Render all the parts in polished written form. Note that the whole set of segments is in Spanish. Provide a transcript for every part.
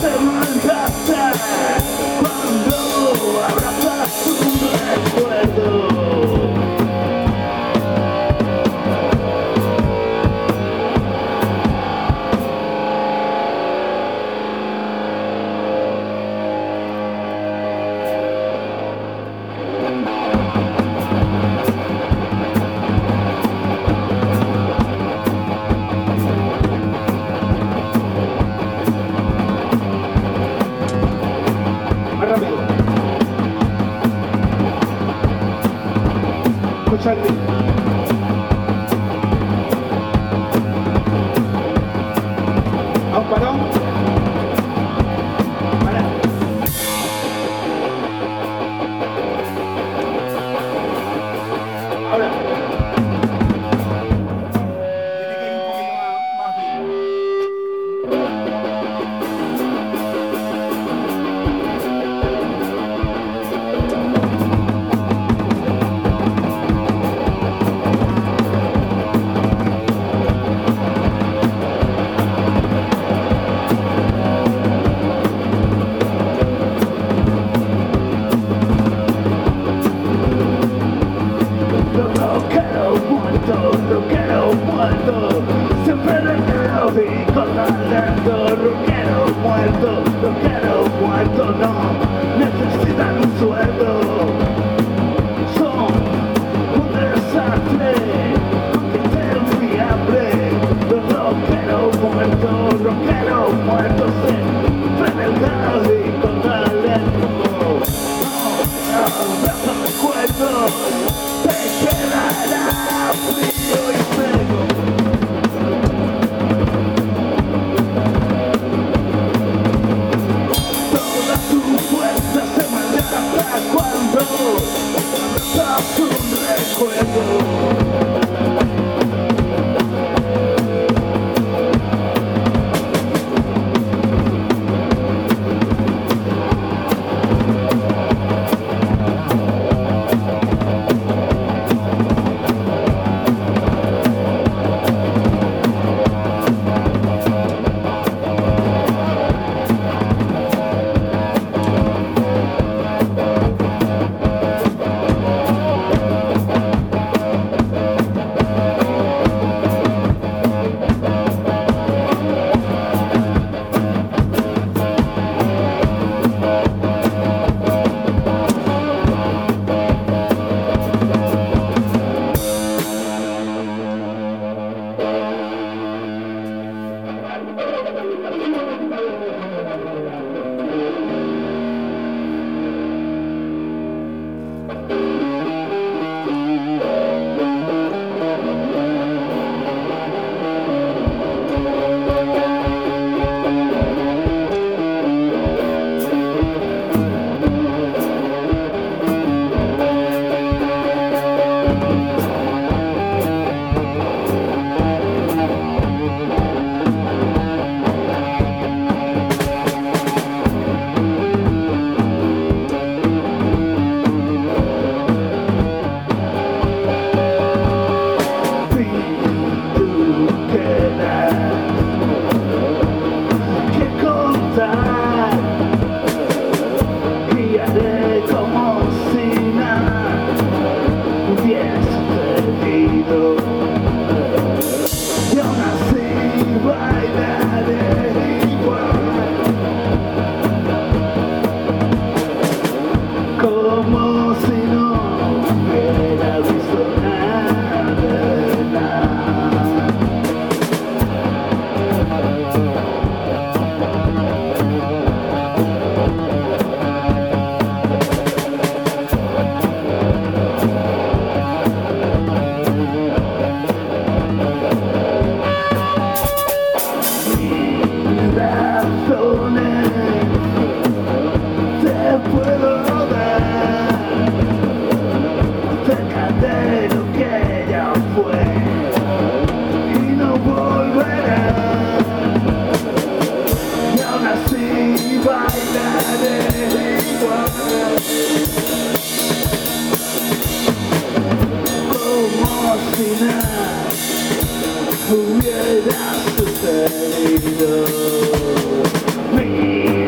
hubiera sucedido.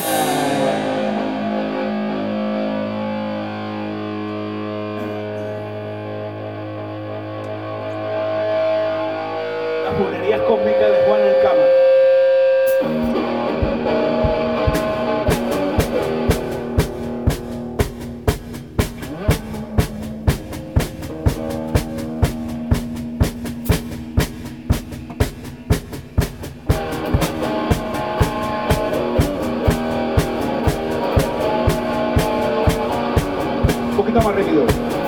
Las bulerías cósmicas de Juan el Cama. Un poquito más rápido.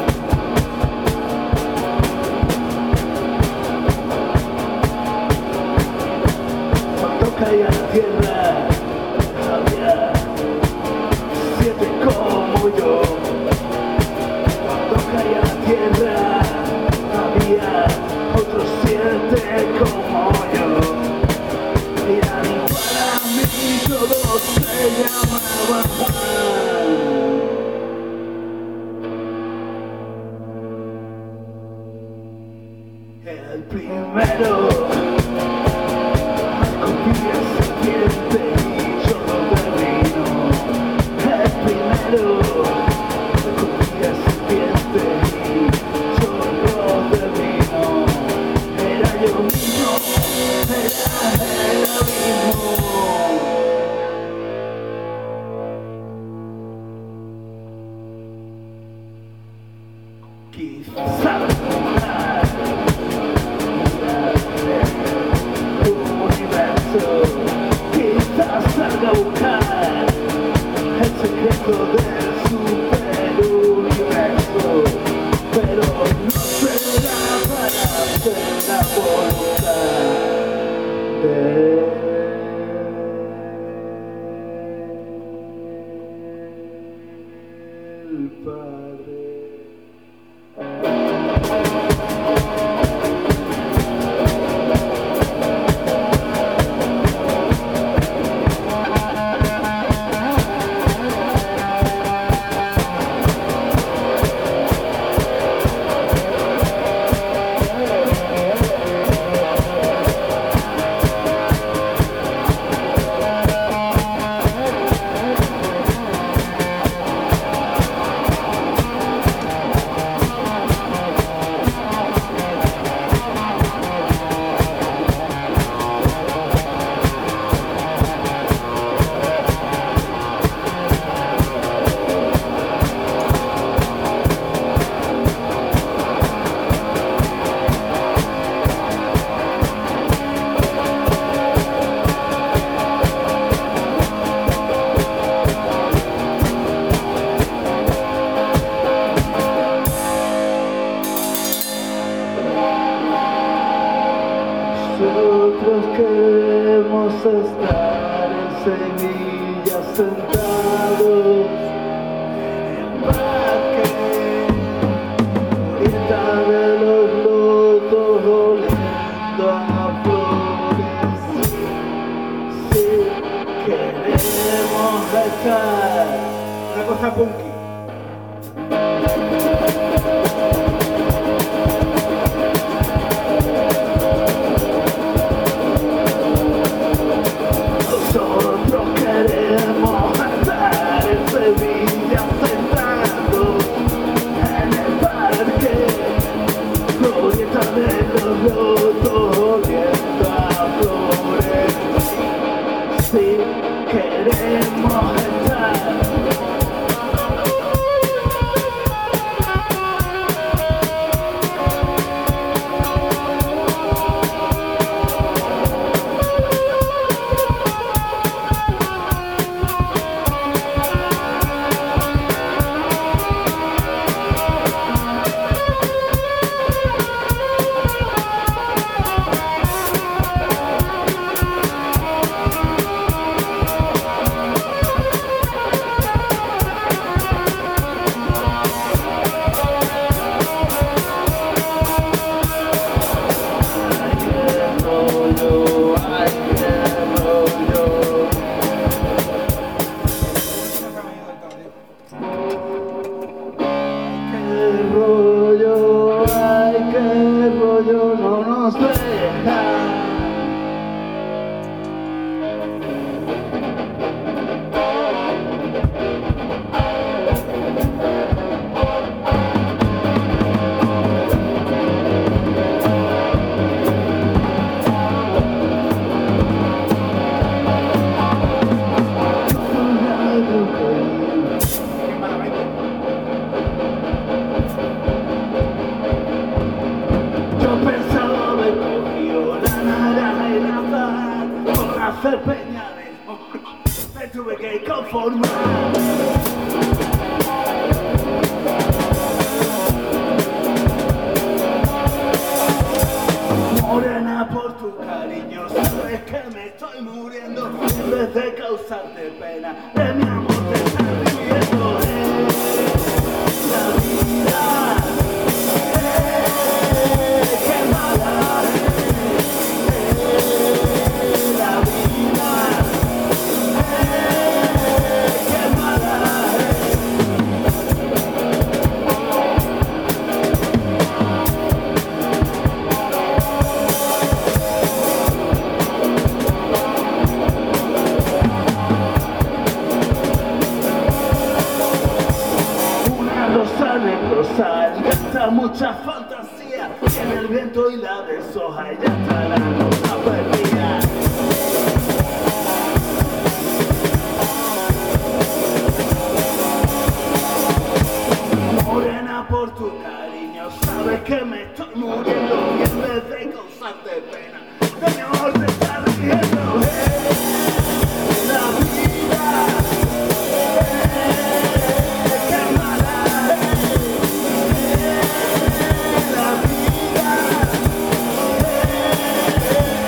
Caía la tierra, había 7 como yo. Cuando caía la tierra, había otros 7 como yo. Eran igual a mí, todos se llamaban Juan. El primero. Quizás salga a buscar el secreto del superuniverso, pero no será para hacer la voluntad del Padre. Nosotros queremos estar en Sevilla sentados en el parque, ahorita de los lotos oliendo a flores. Sí, queremos estar. Una cosa punky. Morena, por tu cariño, sabes que me estoy muriendo. En vez de causarte pena, de mi amor te estás viviendo. La vida, qué mala la vida, qué mala necrosal, gasta mucha fantasía, tiene el viento y la deshoja y ya está la cosa perdida. Morena, por tu cariño, sabes que me estoy muriendo y en vez de causarte pena, de mi amor te estás riendo. La vida, qué mala. La vida,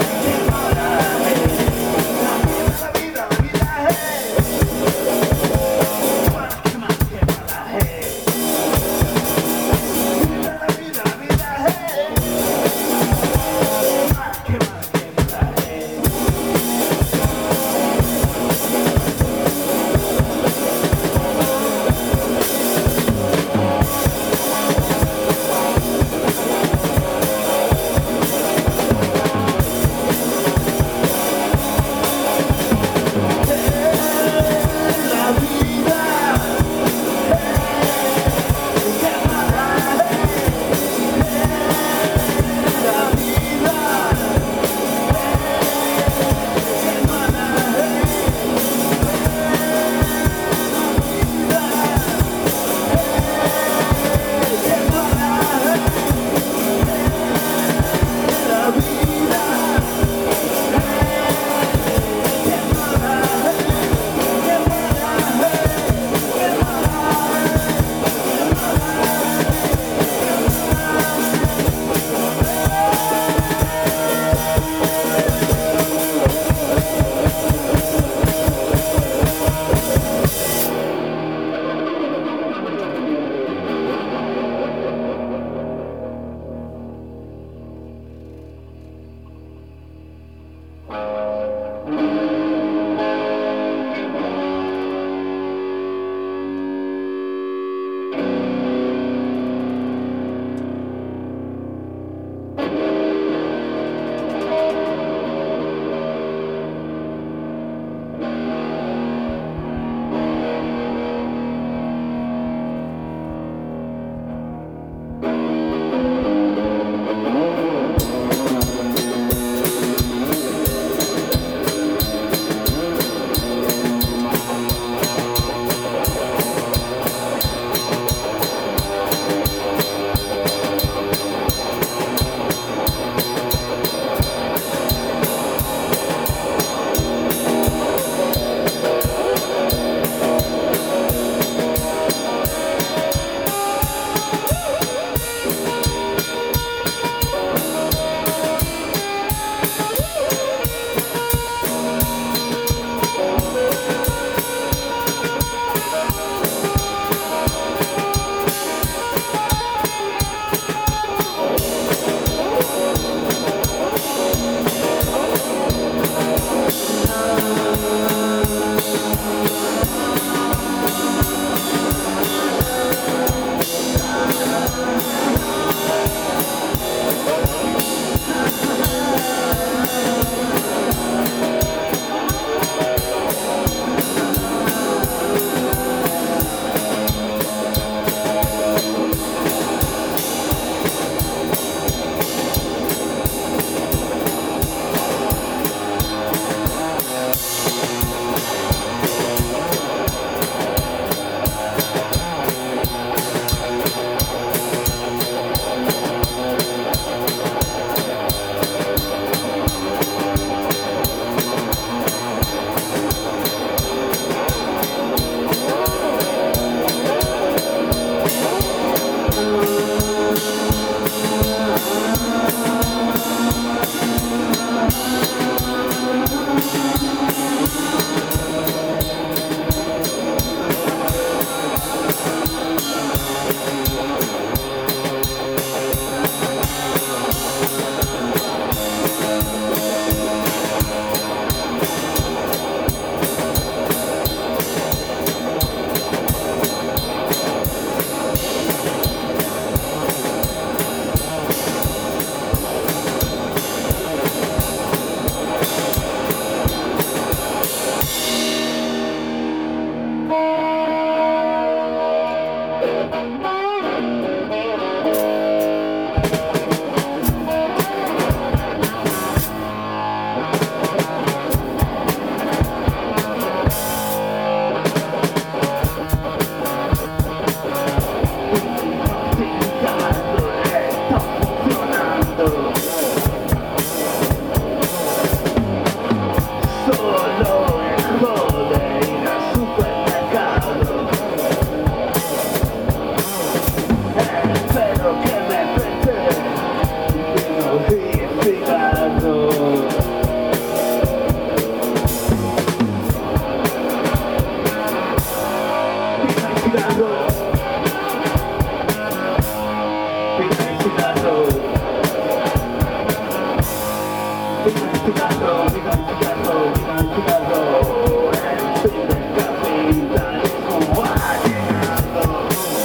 capitalismo ha llegado.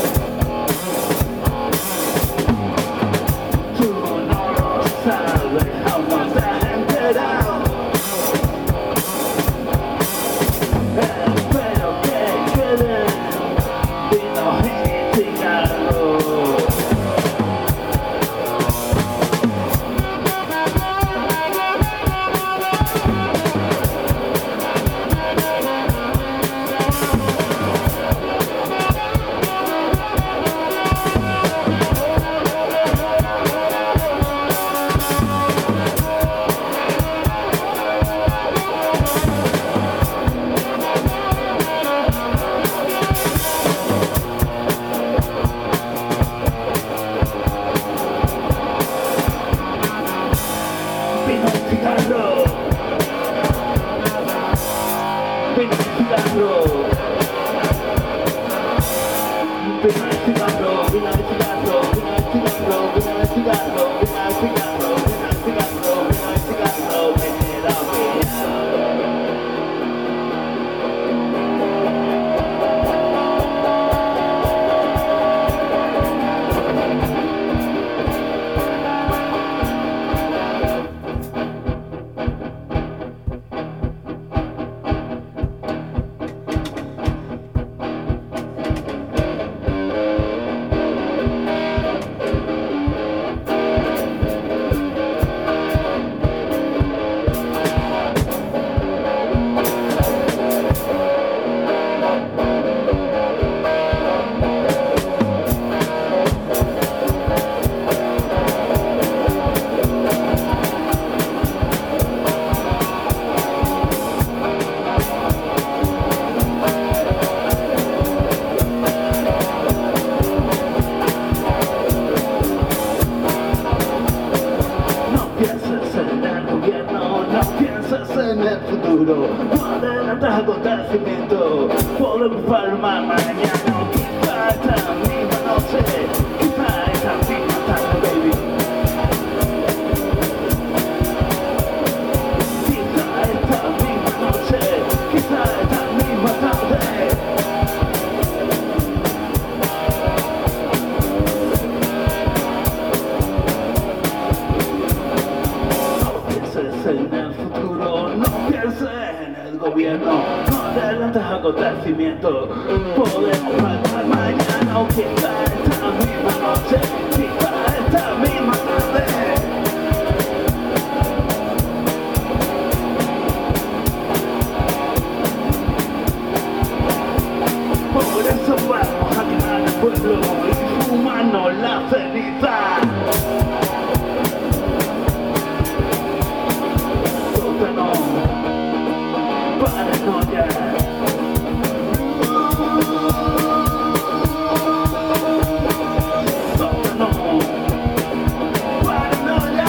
Tú no lo sabes, aún no te has enterado. Espero que queden vino y cigarros. Vino y cigarro. Vino y cigarro. Vino y cigarro. Vino y cigarro. Vino y cigarro. Vino y cigarro. Vino y cigarro. Vino y cigarro. Vino y cigarro. Me queda pillado. En el futuro, no adelantas acontecimientos. Podemos palmar mañana, o quizá esta misma noche, quizá esta misma tarde, baby. Quizá esta misma noche, quizá esta misma tarde. No pienses en el futuro, no pienses en el gobierno, no adelantes acontecimientos. Podemos faltar mañana o quizá esta misma noche, quizá esta misma tarde. Por eso vamos a quemar el pueblo y fumarnos la ceniza. Sótano, paranoia. Sótano, paranoia.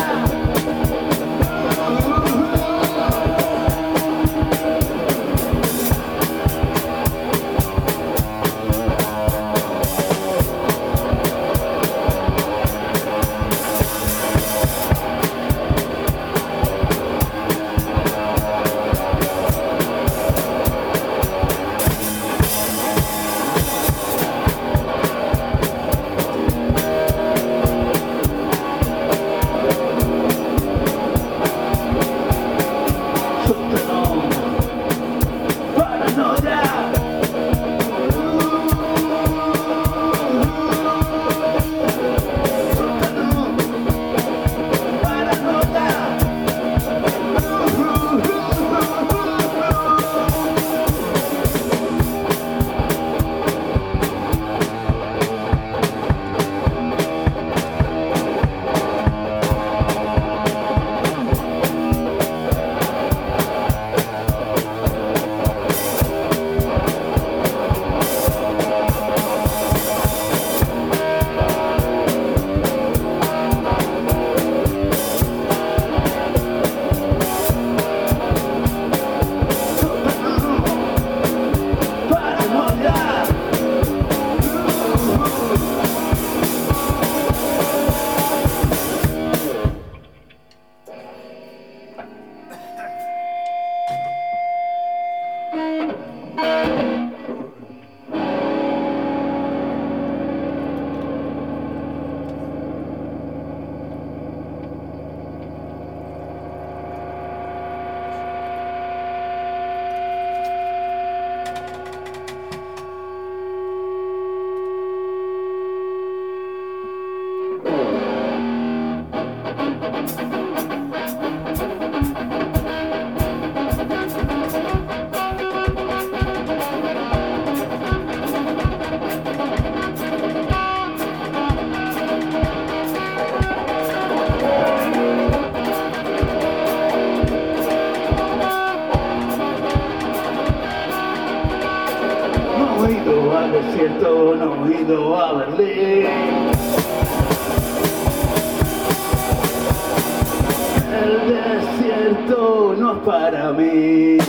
Al desierto, no he ido a Berlín. El desierto no es para mí.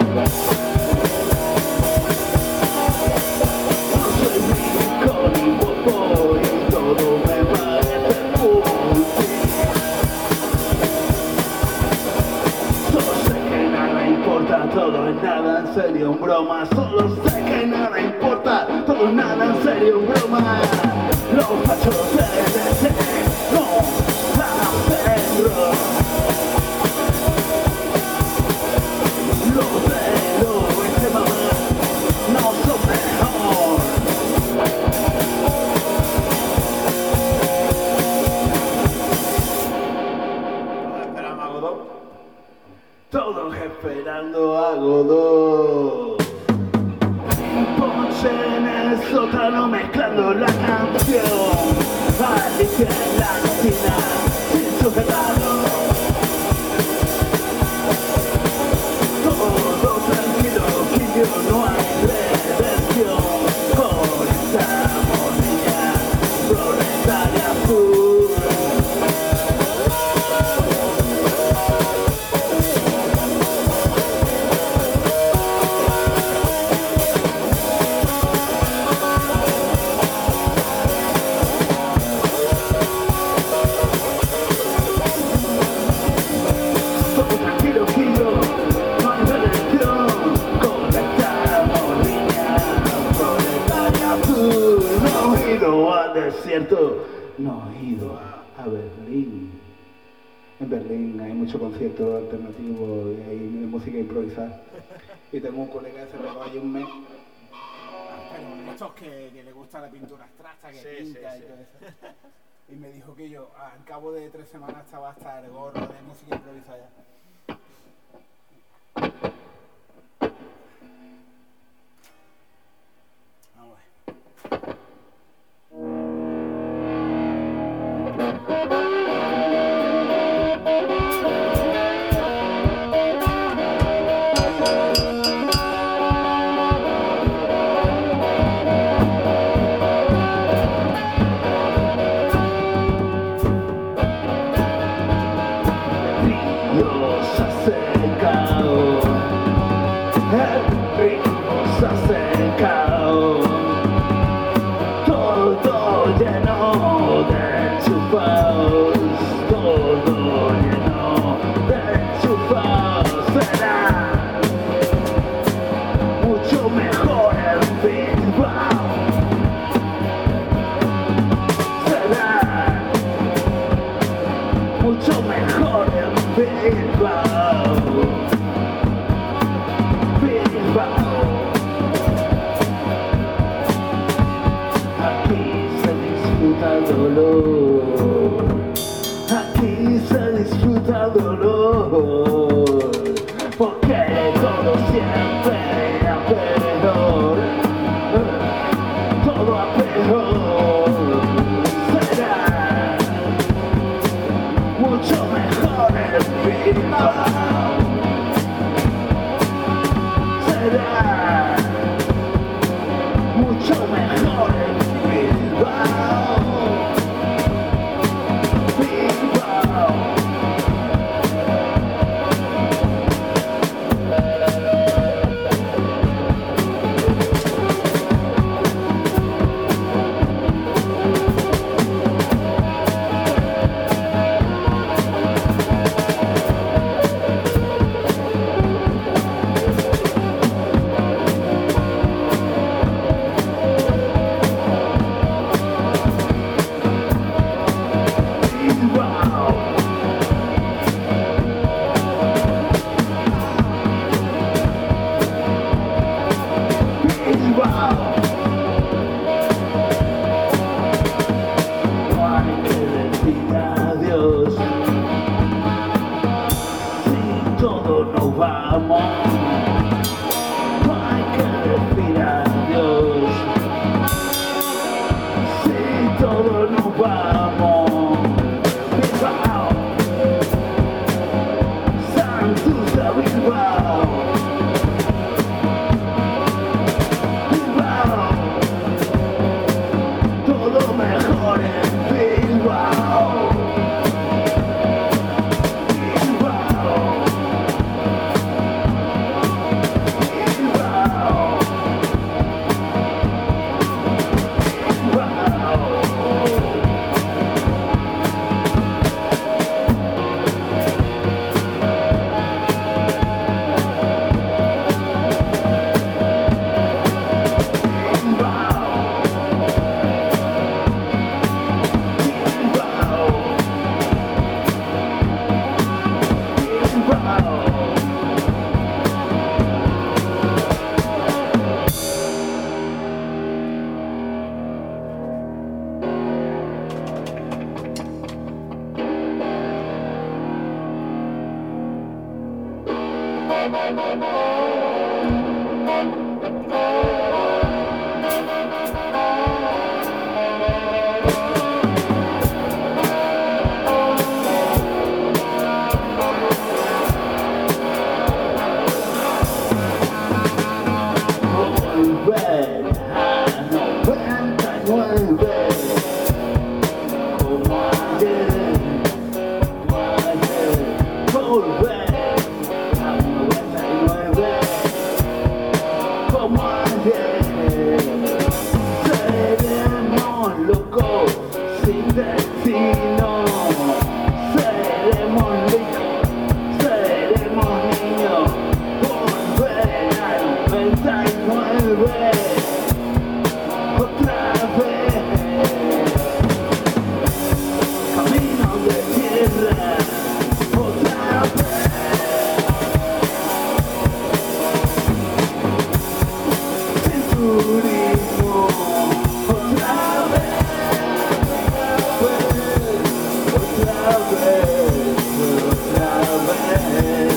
No soy rico ni guapo y todo me parece útil. Solo sé que nada importa, todo es nada en serio, en broma. Solo sé que nada importa, todo nada en serio, en broma. Los fachos de DC no hacen rock. Los de lo extremo no son mejor. Todos esperando a Godot. Ponche en el sótano mezclando la canción. Alicia en la cocina sin sujetarlo. Todo tranquilo, que yo no hay redención. Por esta moneda proletaria azul. Desierto, no he ido a Berlín. En Berlín hay mucho concierto alternativo y hay música improvisada. Y tengo un colega que se pegó allí un mes. Pero estos que le gusta la pintura abstracta, que pinta y todo eso. Y me dijo que yo, al cabo de 3 semanas, estaba hasta el gorro de música improvisada. Vamos a ver. turismo, otra vez, otra vez, otra vez,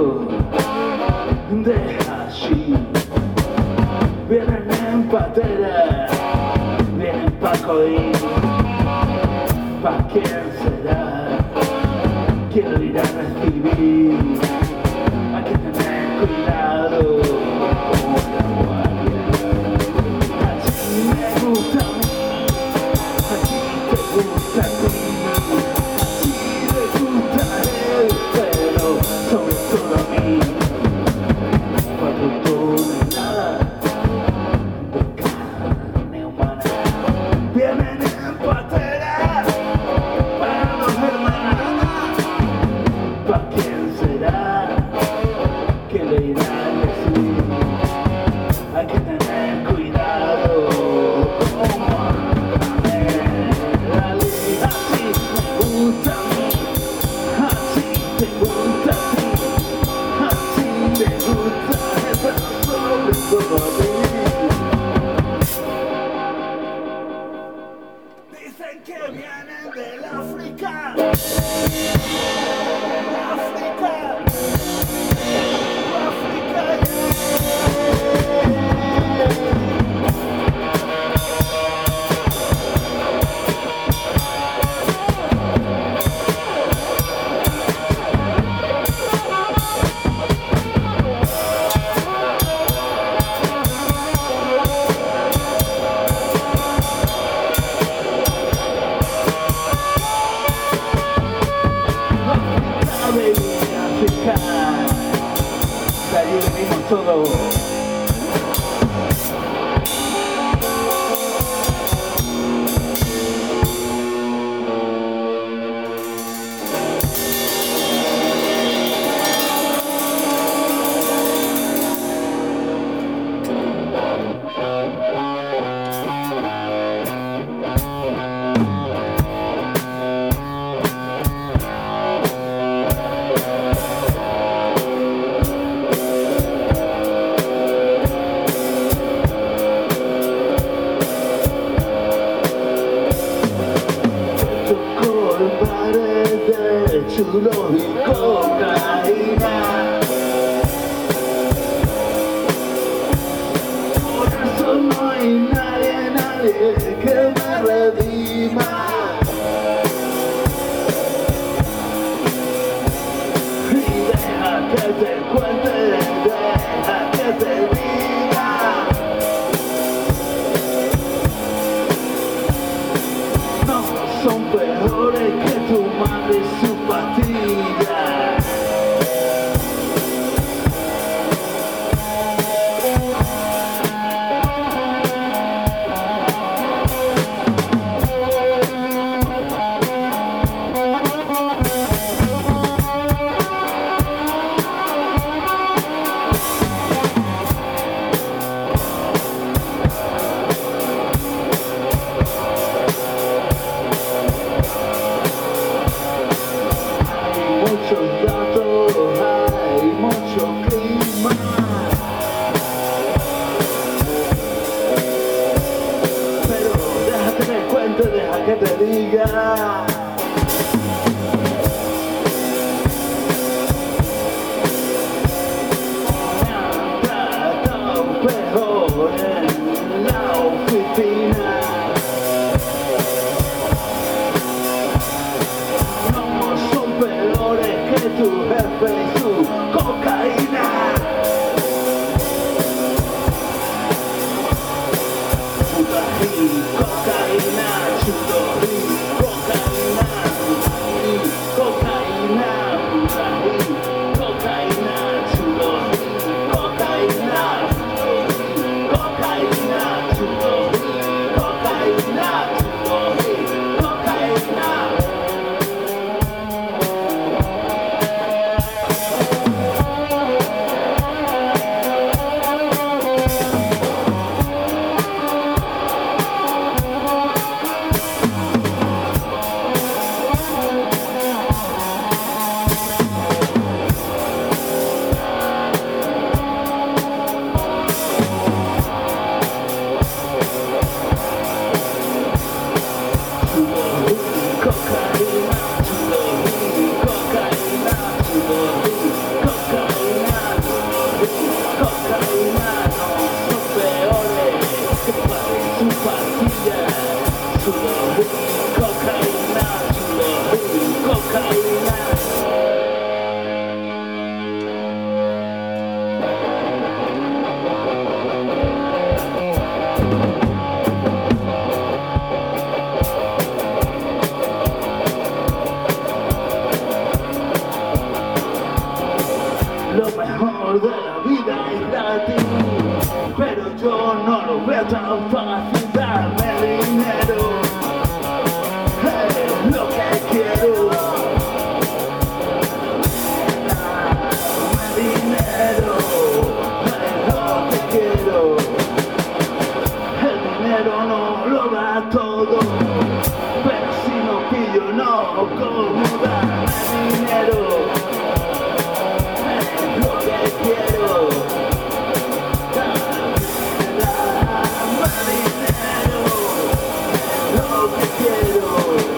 de hashish. Vienen en patera, vienen pa' coín. ¿Pa' quién será? ¿Quién lo irá a recibir? Hay que tener cuidado como la guardia. Así me gusta a mí, así te gusta a ti, así le gusta a él, pero sobre todo a mí. Cuando tonelada de carne humana vienen en patera para los hermanos. ¿Pa' quién será? ¿Qué le irá a decir? Hay que tener cuidado como así me gusta a mí, así te gusta a ti, así me gusta esa sobre todo a mí. Dicen que vienen del África. De allí venimos todos. Chulos y cocaína. Por eso no hay nadie que me redima. Y deja que te cuente, deja que te diga. No son peores que tu madre y su pastilla. Muchos datos, hay mucho clima. Pero déjate que cuente, deja que te diga. Me han tratado peor en la oficina. Tu jefe y su cocaína. Putají, cocaína, chutori, cocaína, putají, cocaína, putají, cocaína, chutori, cocaína, cocaína, chutori, cocaína, chutori, cocaína. amor de la vida es gratis, pero yo no lo veo tan fácil. Darme dinero es lo que quiero. Darme dinero es lo que quiero. El dinero no lo da todo, pero si no pillo no como. Darme dinero es lo que quiero. Darme dinero es lo que quiero.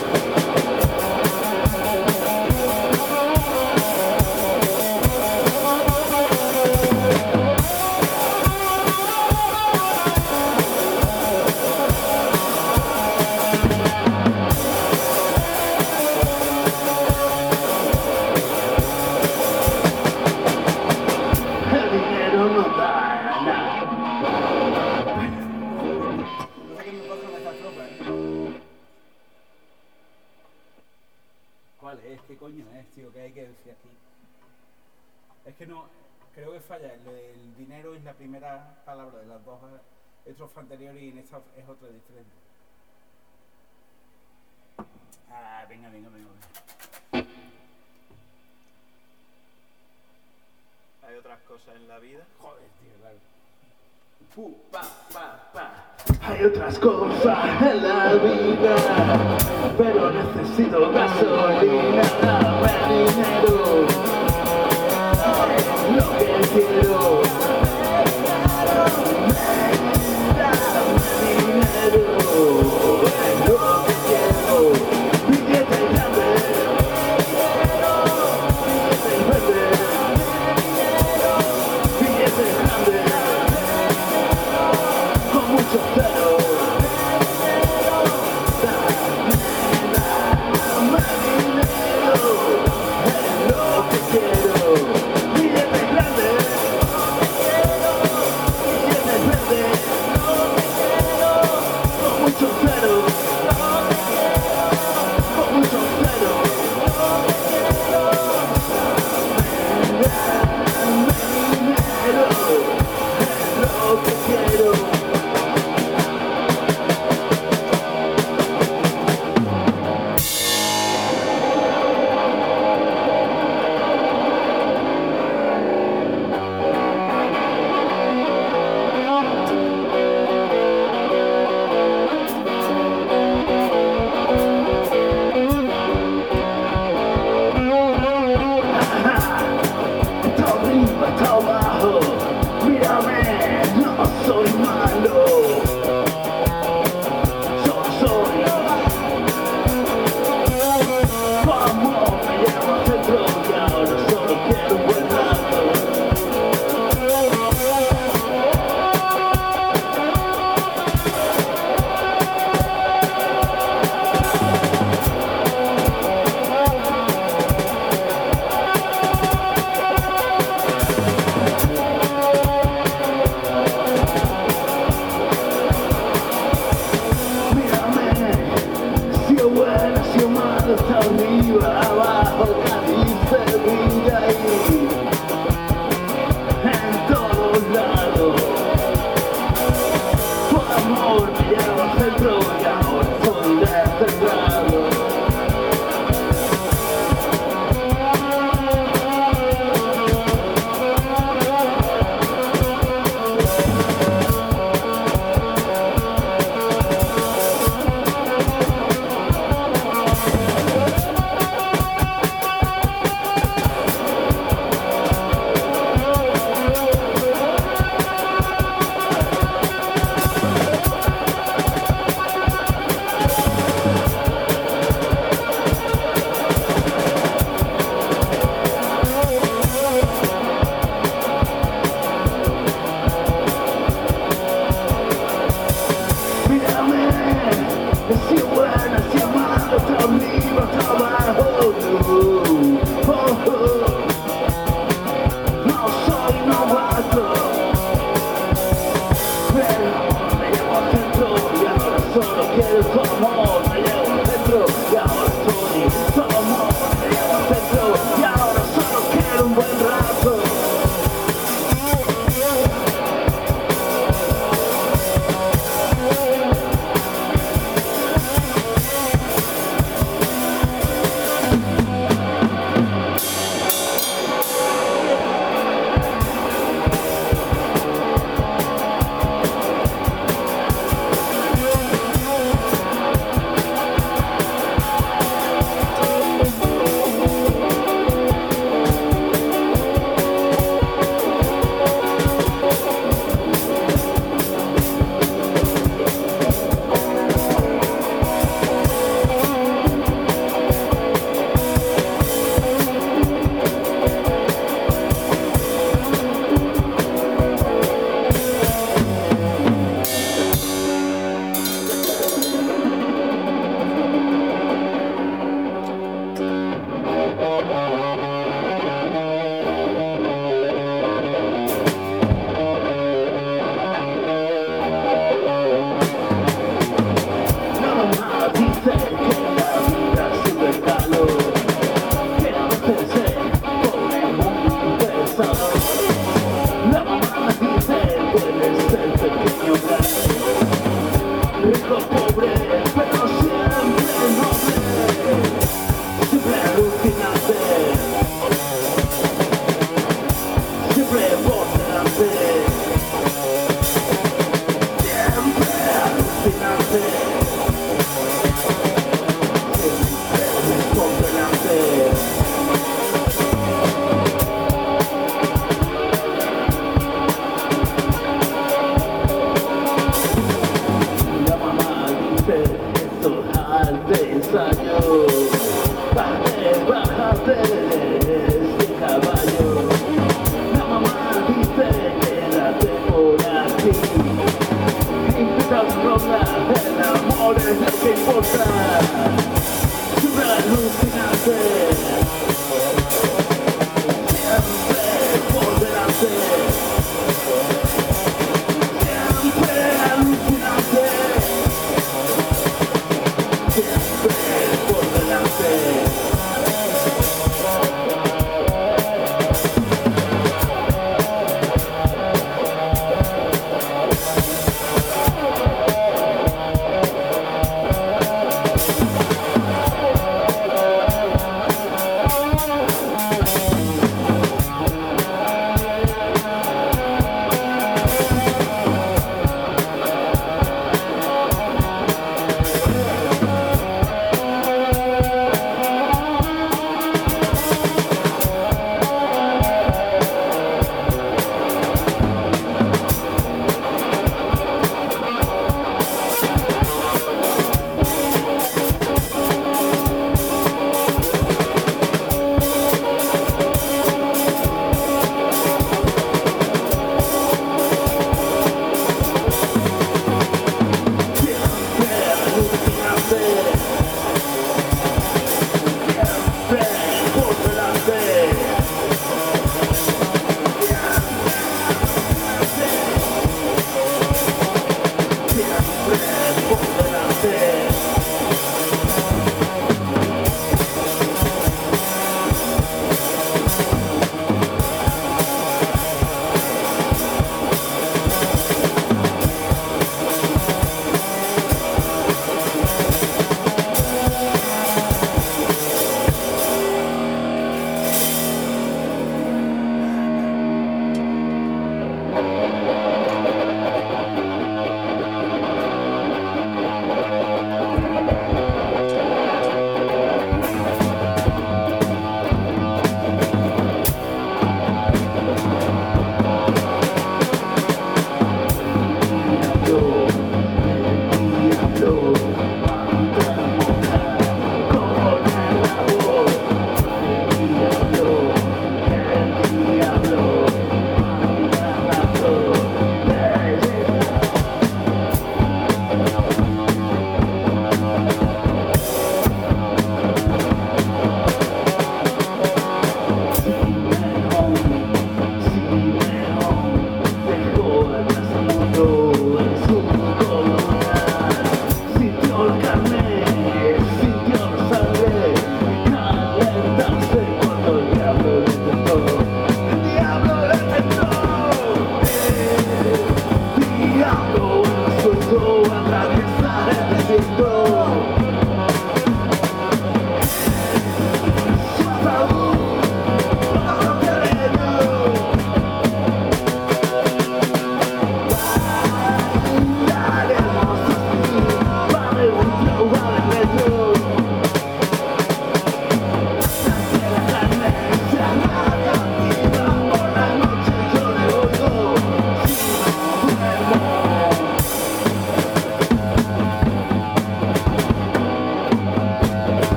¿Cuál es? ¿Qué coño es, tío? ¿Qué hay que decir aquí? Es que no, creo que falla. El dinero es la primera palabra de las dos estrofas anteriores y en esta es otra diferente. Ah, venga. Hay otras cosas en la vida. Joder, tío, claro. Hay otras cosas en la vida, pero necesito gasolina. Dame dinero, es lo que quiero. Dame dinero, es lo que quiero. Billete grande, billete verde, billete grande, con mucho cero. Dame dinero, es lo que quiero. Billete grande, billete verde, con mucho cero, con mucho cero. Dame dinero, es lo que quiero. Arriba, está abajo, mírame, no soy malo, soy. Vamos, me llevo al centro y ahora solo quiero un buen rato. Está arriba, abajo, Cádiz, Sevilla y en todos lados. Tu amor me lleva al centro y ahora estoy descentrado. este caballo. La mamá dice quédate por aquí. Intentas robar, el amor es lo que importa. Siempre alucinante, siempre por delante. Siempre alucinante, siempre por delante.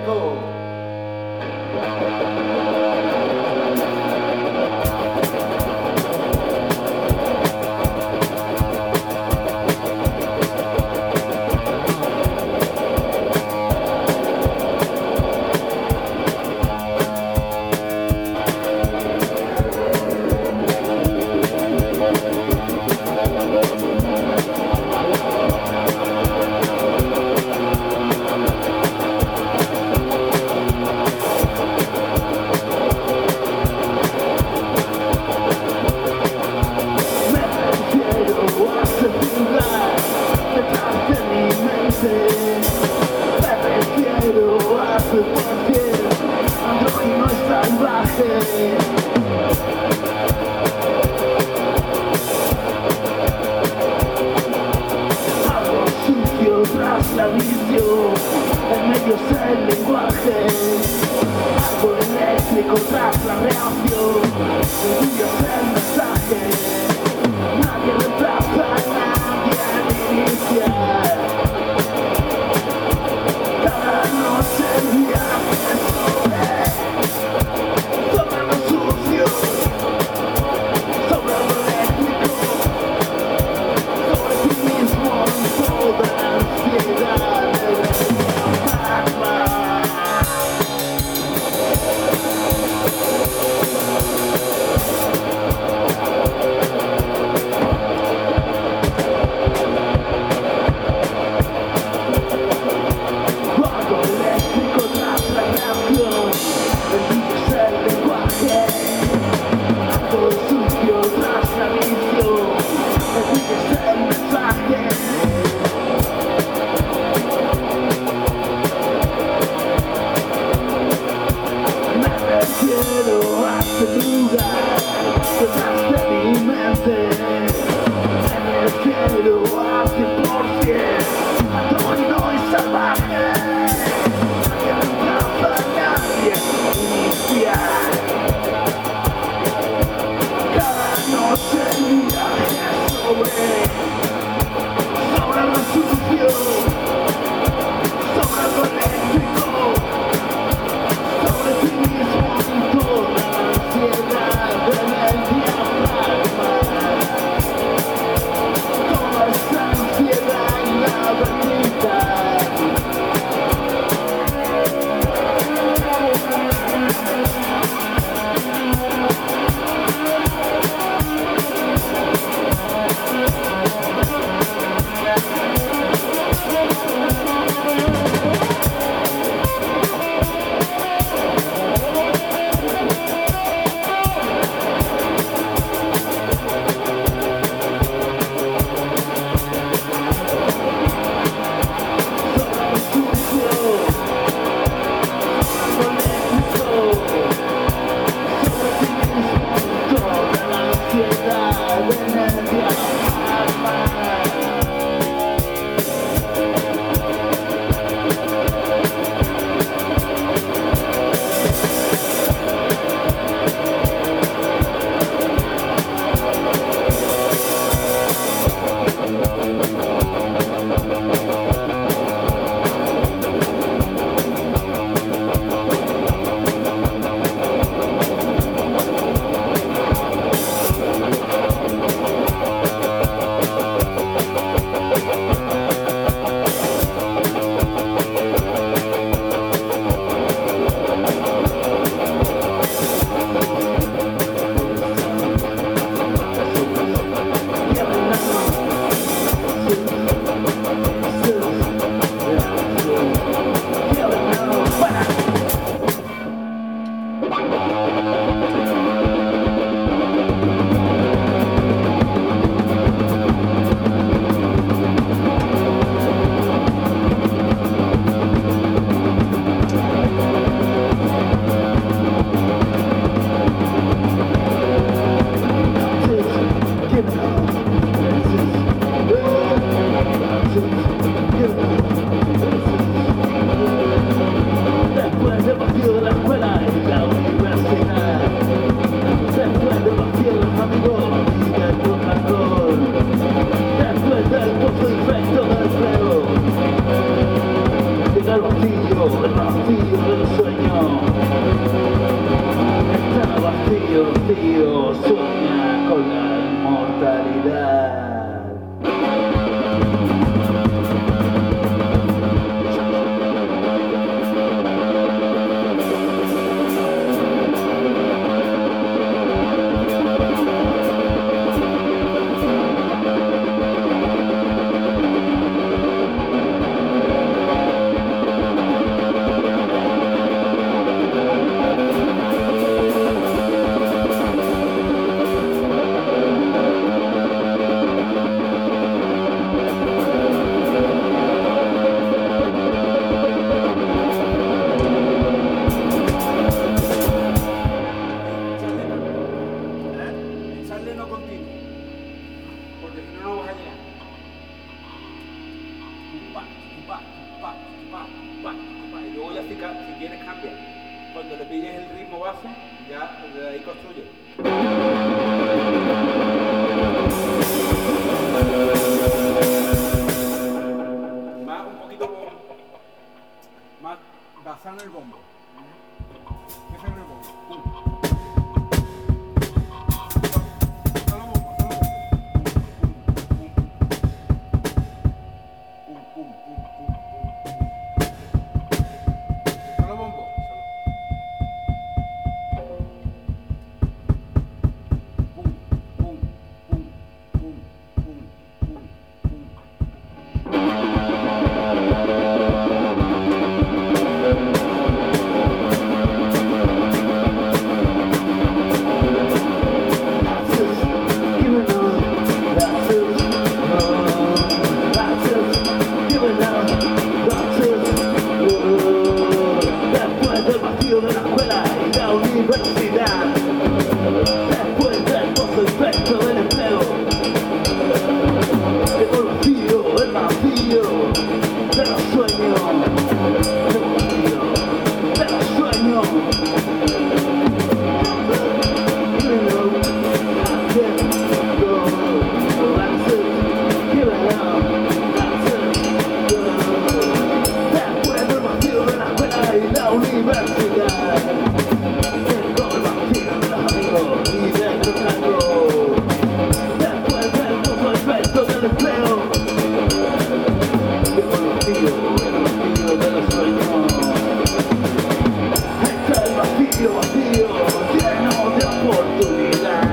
eléctrico. Andrógino y salvaje. Algo sucio tras la visión, en medio es el lenguaje. Algo eléctrico tras la reacción, el tuyo es el mensaje. Nadie reemplaza a nadie al iniciar. Cada noche el viaje sobre lo sucio, sobre lo eléctrico, sobre ti mismo en toda la ansiedad del fantasma. Algo eléctrico tras la reacción, el tuyo es el lenguaje. Algo sucio tras la visión, el tuyo es el mensaje. Me refiero a este lugar detrás de mi mente. Me refiero a 100% andrógino y salvaje. Nadie reemplaza a nadie iniciar. Cada noche el viaje sobre lo sucio, sobre lo eléctrico, sobre ti mismo y toda la ansiedad. Echarle no continuo, porque si no, no vas a llegar. Y luego ya si quieres cambiar. Cuando le pilles el ritmo base, ya de ahí construye. Más un poquito más basado en el bombo. Empieza en el bombo. Pum. Solo bombo. Pum. Solo bombo. Después del vacío de la escuela y la universidad, después del pozo efecto del empleo, llegó el vacío de los sueños, de los sueños. Después del vacío de la escuela y la universidad, llegó el vacío de los amigos y del contrato. Después del pozo efecto del empleo, llegó el vacío de los sueños. Está el vacío, lleno de oportunidad.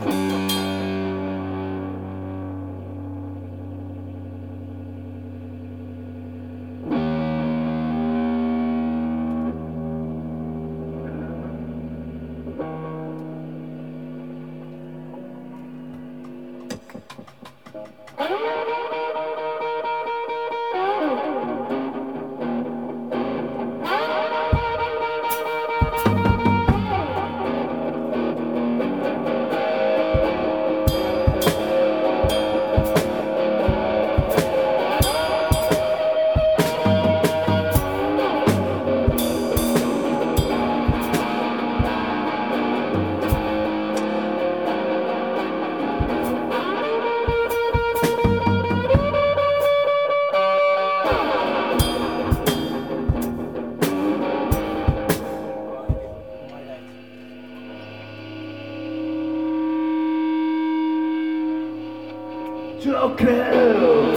Yo creo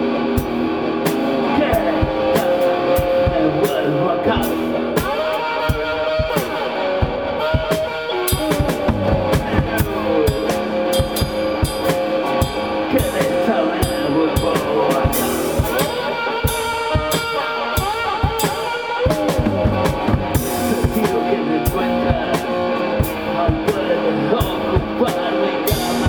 que me vuelvo a casa. Que de esta vez me vuelvo a casa. Sentido que me encuentras, no puedes ocupar mi cama.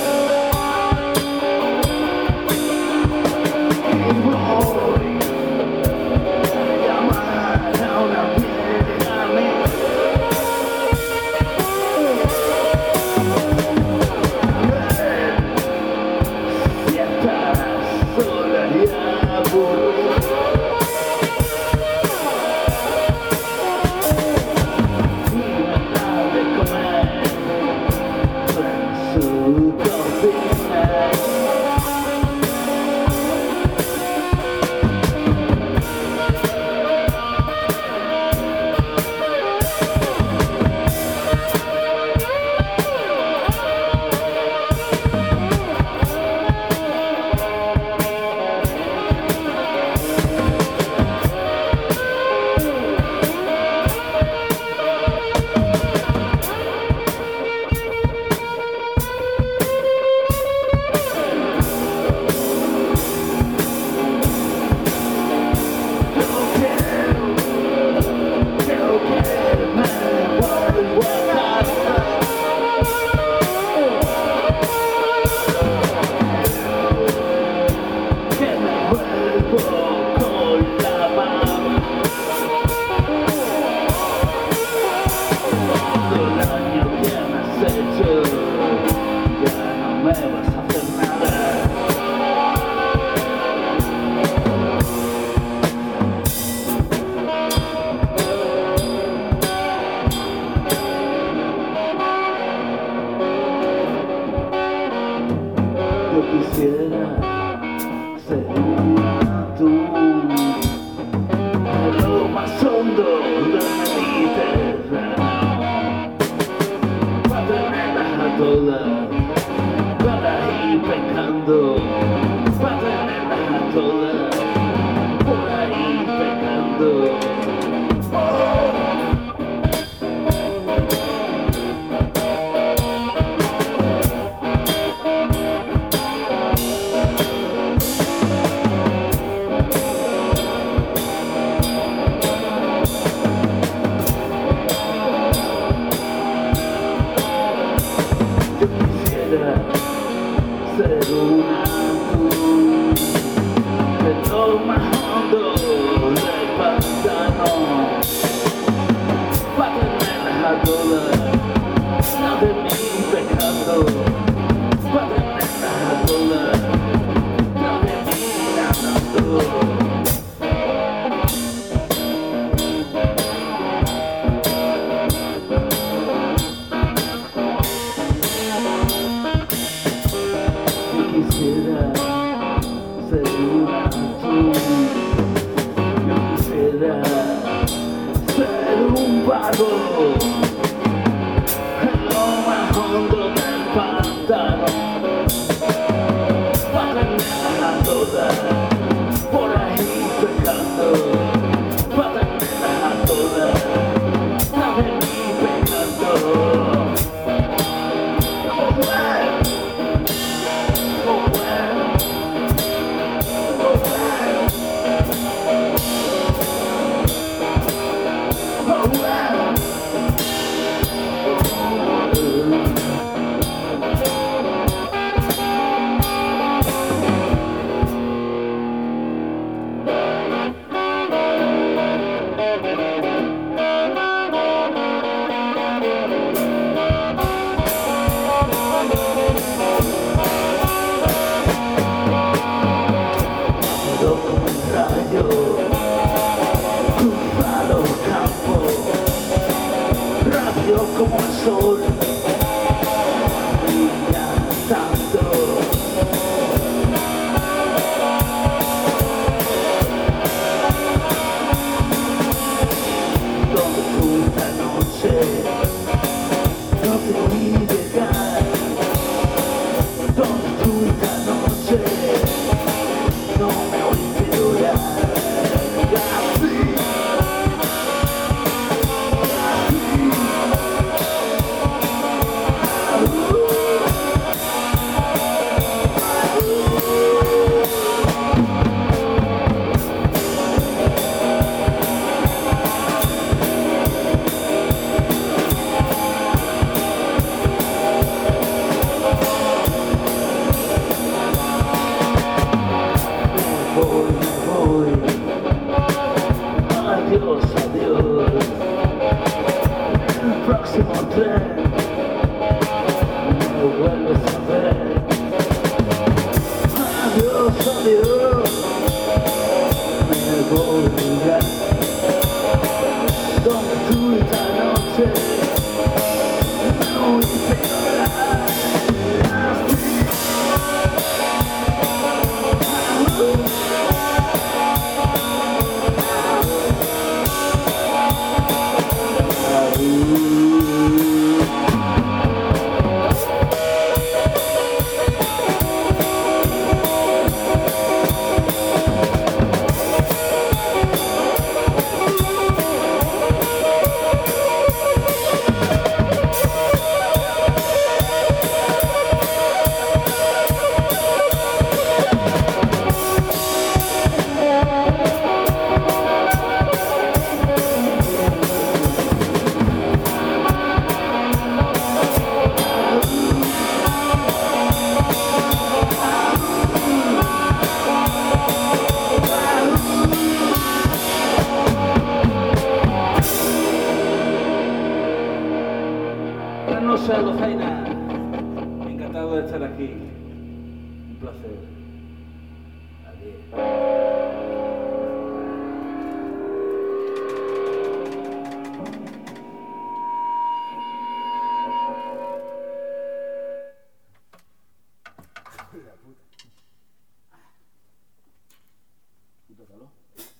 Quisiera ser tú, en lo más hondo del Mediterráneo, para tenerlas a todas, para ir pecando, para tenerlas a todas, por ahí pecando. Ser una tú, en lo más hondo del pantano, para tenerlas a todas, no de mí pecando, para tenerlas a todas, no de mí nadando. Quisiera ser una tú, yo quisiera ser un vago en lo más hondo del pantano, para tenerlas a todas, por ahí pecando, para tenerlas a todas, no de mí pecando. vuelves a ver. Adiós, adiós, me voy a mirar. Donde tú esta noche no hice llorar. Buenas noches, Dozaina. Encantado de estar aquí. Un placer. Adiós. Puta calor.